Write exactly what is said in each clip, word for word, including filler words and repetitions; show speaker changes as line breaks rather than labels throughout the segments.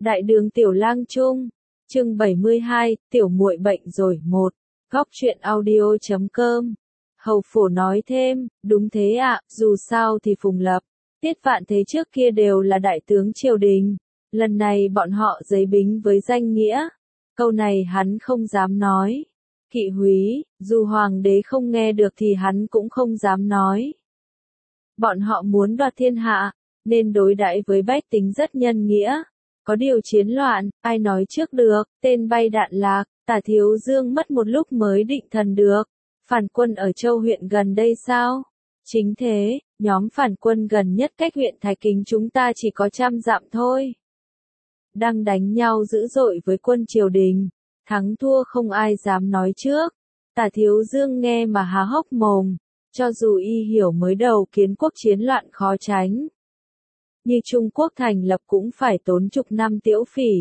Đại đường Tiểu Lang Trung, chương bảy mươi hai, tiểu muội bệnh rồi một. Góc truyện audio chấm com. Hầu Phổ nói thêm, đúng thế ạ, dù sao thì Phùng Lập, Tiết Vạn Thế trước kia đều là đại tướng triều đình. Lần này bọn họ giấy bính với danh nghĩa. Câu này hắn không dám nói. Kỵ húy, dù hoàng đế không nghe được thì hắn cũng không dám nói. Bọn họ muốn đoạt thiên hạ, nên đối đãi với bách tính rất nhân nghĩa. Có điều chiến loạn, ai nói trước được, tên bay đạn lạc, Tả Thiếu Dương mất một lúc mới định thần được. Phản quân ở Châu huyện gần đây sao? Chính thế, nhóm phản quân gần nhất cách huyện Thái Kính chúng ta chỉ có trăm dặm thôi. Đang đánh nhau dữ dội với quân triều đình, thắng thua không ai dám nói trước. Tả Thiếu Dương nghe mà há hốc mồm, cho dù y hiểu mới đầu kiến quốc chiến loạn khó tránh. Như Trung Quốc thành lập cũng phải tốn chục năm tiễu phỉ.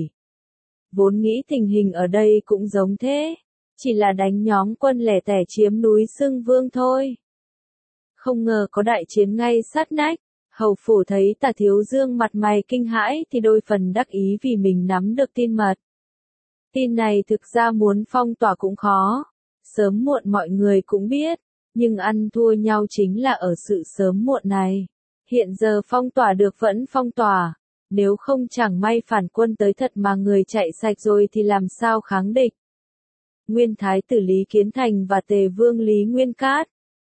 Vốn nghĩ tình hình ở đây cũng giống thế, chỉ là đánh nhóm quân lẻ tẻ chiếm núi Xưng Vương thôi. Không ngờ có đại chiến ngay sát nách, Hầu Phủ thấy Tả Thiếu Dương mặt mày kinh hãi thì đôi phần đắc ý vì mình nắm được tin mật. Tin này thực ra muốn phong tỏa cũng khó, sớm muộn mọi người cũng biết, nhưng ăn thua nhau chính là ở sự sớm muộn này. Hiện giờ phong tỏa được vẫn phong tỏa, nếu không chẳng may phản quân tới thật mà người chạy sạch rồi thì làm sao kháng địch. Nguyên Thái tử Lý Kiến Thành và Tề Vương Lý Nguyên Cát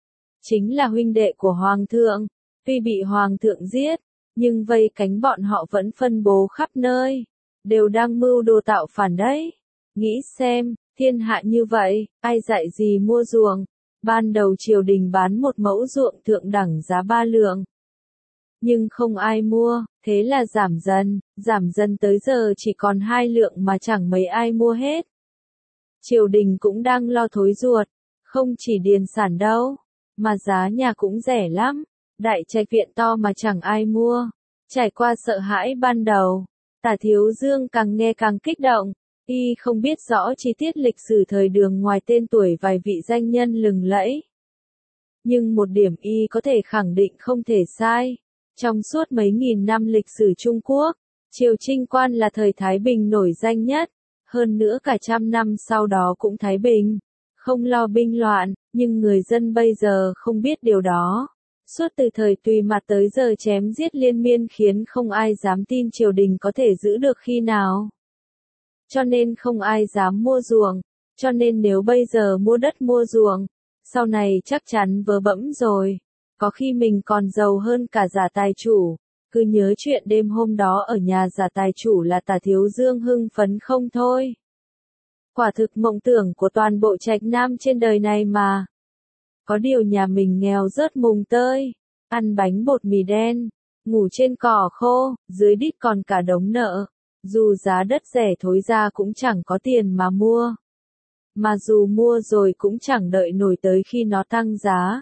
chính là huynh đệ của Hoàng thượng, tuy bị Hoàng thượng giết, nhưng vây cánh bọn họ vẫn phân bố khắp nơi, đều đang mưu đồ tạo phản đấy. Nghĩ xem, thiên hạ như vậy, ai dạy gì mua ruộng, ban đầu triều đình bán một mẫu ruộng thượng đẳng giá ba lượng. Nhưng không ai mua, thế là giảm dần, giảm dần tới giờ chỉ còn hai lượng mà chẳng mấy ai mua hết. Triều đình cũng đang lo thối ruột, không chỉ điền sản đâu, mà giá nhà cũng rẻ lắm, đại trạch viện to mà chẳng ai mua. Trải qua sợ hãi ban đầu, Tả Thiếu Dương càng nghe càng kích động, y không biết rõ chi tiết lịch sử thời Đường ngoài tên tuổi vài vị danh nhân lừng lẫy. Nhưng một điểm y có thể khẳng định không thể sai. Trong suốt mấy nghìn năm lịch sử Trung Quốc, triều Trinh Quan là thời Thái Bình nổi danh nhất, hơn nữa cả trăm năm sau đó cũng Thái Bình, không lo binh loạn, nhưng người dân bây giờ không biết điều đó. Suốt từ thời Tùy Mặt tới giờ chém giết liên miên khiến không ai dám tin triều đình có thể giữ được khi nào. Cho nên không ai dám mua ruộng, cho nên nếu bây giờ mua đất mua ruộng, sau này chắc chắn vớ bẫm rồi. Có khi mình còn giàu hơn cả Giả Tài Chủ. Cứ nhớ chuyện đêm hôm đó ở nhà Giả Tài Chủ là Tả Thiếu Dương hưng phấn không thôi. Quả thực mộng tưởng của toàn bộ trạch nam trên đời này mà. Có điều nhà mình nghèo rớt mùng tơi, ăn bánh bột mì đen, ngủ trên cỏ khô, dưới đít còn cả đống nợ. Dù giá đất rẻ thối ra cũng chẳng có tiền mà mua. Mà dù mua rồi cũng chẳng đợi nổi tới khi nó tăng giá.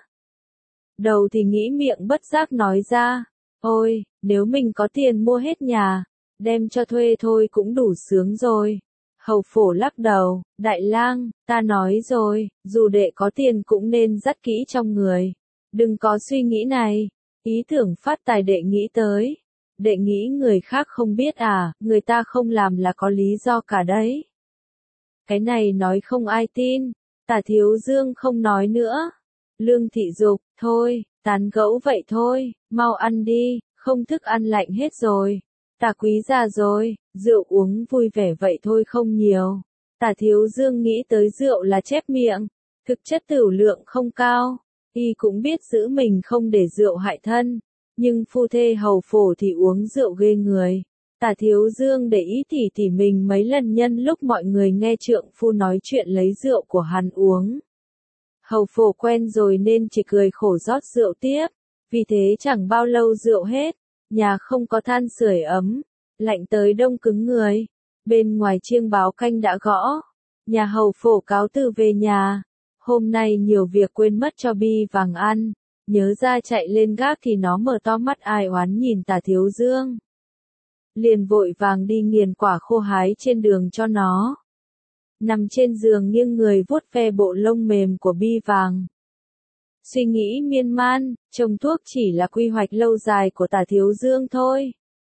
Đầu thì nghĩ miệng bất giác nói ra, ôi, nếu mình có tiền mua hết nhà, đem cho thuê thôi cũng đủ sướng rồi. Hầu Phổ lắc đầu, Đại Lang, ta nói rồi, dù đệ có tiền cũng nên dắt kỹ trong người. Đừng có suy nghĩ này, ý tưởng phát tài đệ nghĩ tới. Đệ nghĩ người khác không biết à, người ta không làm là có lý do cả đấy. Cái này nói không ai tin, Tả Thiếu Dương không nói nữa. Lương Thị Dục, thôi, tán gẫu vậy thôi, mau ăn đi, không thức ăn lạnh hết rồi. Tả Quý già rồi, rượu uống vui vẻ vậy thôi không nhiều. Tả Thiếu Dương nghĩ tới rượu là chép miệng, thực chất tửu lượng không cao, y cũng biết giữ mình không để rượu hại thân, nhưng phu thê Hầu Phổ thì uống rượu ghê người. Tả Thiếu Dương để ý tỉ tỉ mình mấy lần nhân lúc mọi người nghe trượng phu nói chuyện lấy rượu của hắn uống. Hầu Phổ quen rồi nên chỉ cười khổ rót rượu tiếp, vì thế chẳng bao lâu rượu hết, nhà không có than sưởi ấm, lạnh tới đông cứng người. Bên ngoài chiêng báo canh đã gõ, nhà Hầu Phổ cáo từ về nhà. Hôm nay nhiều việc quên mất cho Bi Vàng ăn, nhớ ra chạy lên gác thì nó mở to mắt ai oán nhìn Tả Thiếu Dương. Liền vội vàng đi nghiền quả khô hái trên đường cho nó. Nằm trên giường nghiêng người vuốt ve bộ lông mềm của Bi Vàng. Suy nghĩ miên man, trồng thuốc chỉ là quy hoạch lâu dài của Tả Thiếu Dương thôi.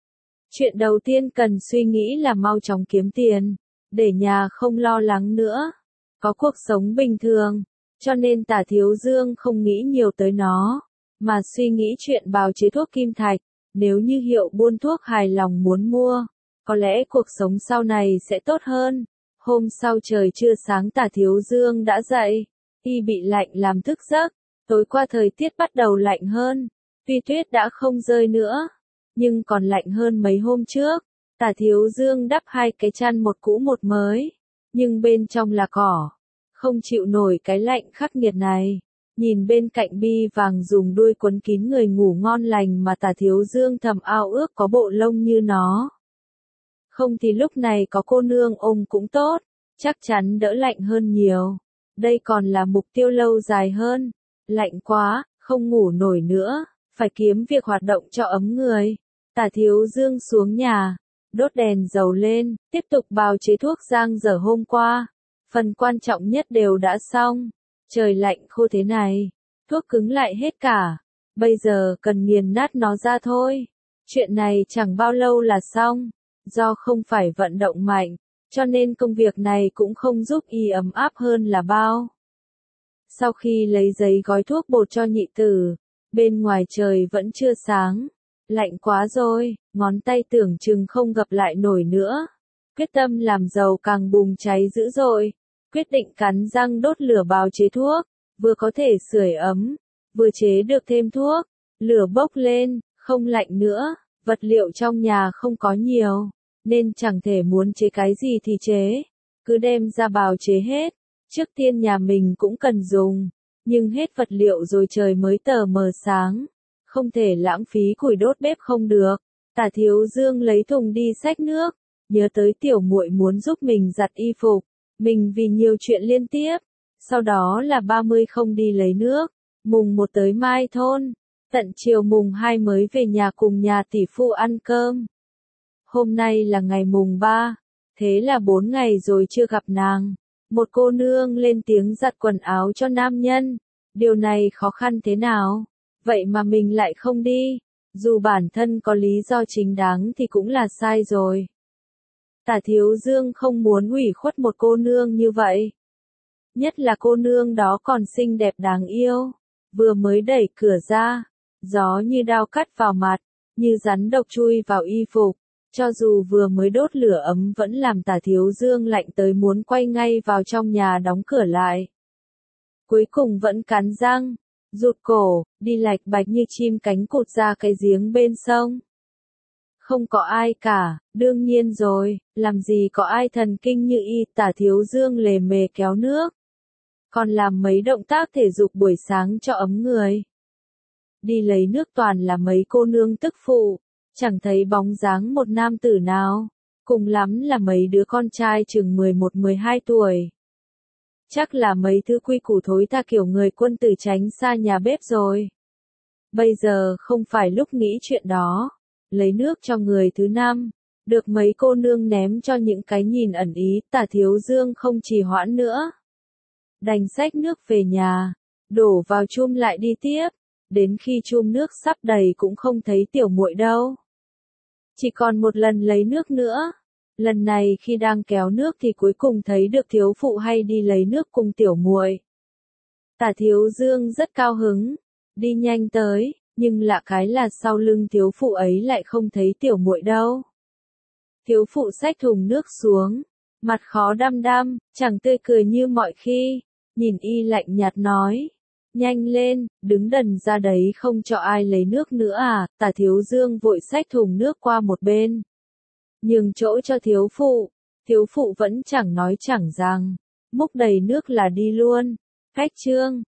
Chuyện đầu tiên cần suy nghĩ là mau chóng kiếm tiền, để nhà không lo lắng nữa, có cuộc sống bình thường, cho nên Tả Thiếu Dương không nghĩ nhiều tới nó, mà suy nghĩ chuyện bào chế thuốc kim thạch, nếu như hiệu buôn thuốc hài lòng muốn mua, có lẽ cuộc sống sau này sẽ tốt hơn. Hôm sau trời chưa sáng Tả Thiếu Dương đã dậy, y bị lạnh làm thức giấc, tối qua thời tiết bắt đầu lạnh hơn, tuy tuyết đã không rơi nữa, nhưng còn lạnh hơn mấy hôm trước. Tả Thiếu Dương đắp hai cái chăn một cũ một mới, nhưng bên trong là cỏ, không chịu nổi cái lạnh khắc nghiệt này. Nhìn bên cạnh bi vàng dùng đuôi quấn kín người ngủ ngon lành mà Tả Thiếu Dương thầm ao ước có bộ lông như nó. Không thì lúc này có cô nương ôm cũng tốt, chắc chắn đỡ lạnh hơn nhiều. Đây còn là mục tiêu lâu dài hơn. Lạnh quá, không ngủ nổi nữa, phải kiếm việc hoạt động cho ấm người. Tả Thiếu Dương xuống nhà, đốt đèn dầu lên, tiếp tục bào chế thuốc giang dở hôm qua. Phần quan trọng nhất đều đã xong. Trời lạnh khô thế này, thuốc cứng lại hết cả. Bây giờ cần nghiền nát nó ra thôi. Chuyện này chẳng bao lâu là xong. Do không phải vận động mạnh, cho nên công việc này cũng không giúp y ấm áp hơn là bao. Sau khi lấy giấy gói thuốc bột cho nhị tử, bên ngoài trời vẫn chưa sáng. Lạnh quá rồi, ngón tay tưởng chừng không gặp lại nổi nữa. Quyết tâm làm dầu càng bùng cháy dữ dội. Quyết định cắn răng đốt lửa bào chế thuốc, vừa có thể sưởi ấm, vừa chế được thêm thuốc. Lửa bốc lên, không lạnh nữa, vật liệu trong nhà không có nhiều, nên chẳng thể muốn chế cái gì thì chế, cứ đem ra bào chế hết. Trước tiên nhà mình cũng cần dùng, nhưng hết vật liệu rồi trời mới tờ mờ sáng, không thể lãng phí củi đốt bếp không được. Tả Thiếu Dương lấy thùng đi xách nước, nhớ tới tiểu muội muốn giúp mình giặt y phục. Mình vì nhiều chuyện liên tiếp, sau đó là ba mươi không đi lấy nước, mùng một tới Mai thôn, tận chiều mùng hai mới về nhà cùng nhà tỷ phu ăn cơm. Hôm nay là ngày mùng ba, thế là bốn ngày rồi chưa gặp nàng. Một cô nương lên tiếng giặt quần áo cho nam nhân, điều này khó khăn thế nào, vậy mà mình lại không đi, dù bản thân có lý do chính đáng thì cũng là sai rồi. Tả Thiếu Dương không muốn ủy khuất một cô nương như vậy. Nhất là cô nương đó còn xinh đẹp đáng yêu. Vừa mới đẩy cửa ra, gió như đao cắt vào mặt, như rắn độc chui vào y phục. Cho dù vừa mới đốt lửa ấm vẫn làm Tả Thiếu Dương lạnh tới muốn quay ngay vào trong nhà đóng cửa lại. Cuối cùng vẫn cắn răng, rụt cổ, đi lạch bạch như chim cánh cụt ra cái giếng bên sông. Không có ai cả, đương nhiên rồi, làm gì có ai thần kinh như y. Tả Thiếu Dương lề mề kéo nước, còn làm mấy động tác thể dục buổi sáng cho ấm người. Đi lấy nước toàn là mấy cô nương tức phụ, chẳng thấy bóng dáng một nam tử nào, cùng lắm là mấy đứa con trai chừng mười một mười hai tuổi. Chắc là mấy thứ quy củ thối tha kiểu người quân tử tránh xa nhà bếp rồi. Bây giờ không phải lúc nghĩ chuyện đó. Lấy nước cho người thứ năm, được mấy cô nương ném cho những cái nhìn ẩn ý. Tả Thiếu Dương không trì hoãn nữa, đành xách nước về nhà, đổ vào chum lại đi tiếp. Đến khi chum nước sắp đầy cũng không thấy tiểu muội đâu. Chỉ còn một lần lấy nước nữa. Lần này khi đang kéo nước thì cuối cùng thấy được thiếu phụ hay đi lấy nước cùng tiểu muội. Tả Thiếu Dương rất cao hứng, đi nhanh tới. Nhưng lạ cái là sau lưng thiếu phụ ấy lại không thấy tiểu muội đâu. Thiếu phụ xách thùng nước xuống, mặt khó đăm đăm, chẳng tươi cười như mọi khi, nhìn y lạnh nhạt nói, nhanh lên, đứng đần ra đấy không cho ai lấy nước nữa à. Tả Thiếu Dương vội xách thùng nước qua một bên, nhường chỗ cho thiếu phụ. Thiếu phụ vẫn chẳng nói chẳng rằng, múc đầy nước là đi luôn. Cách chương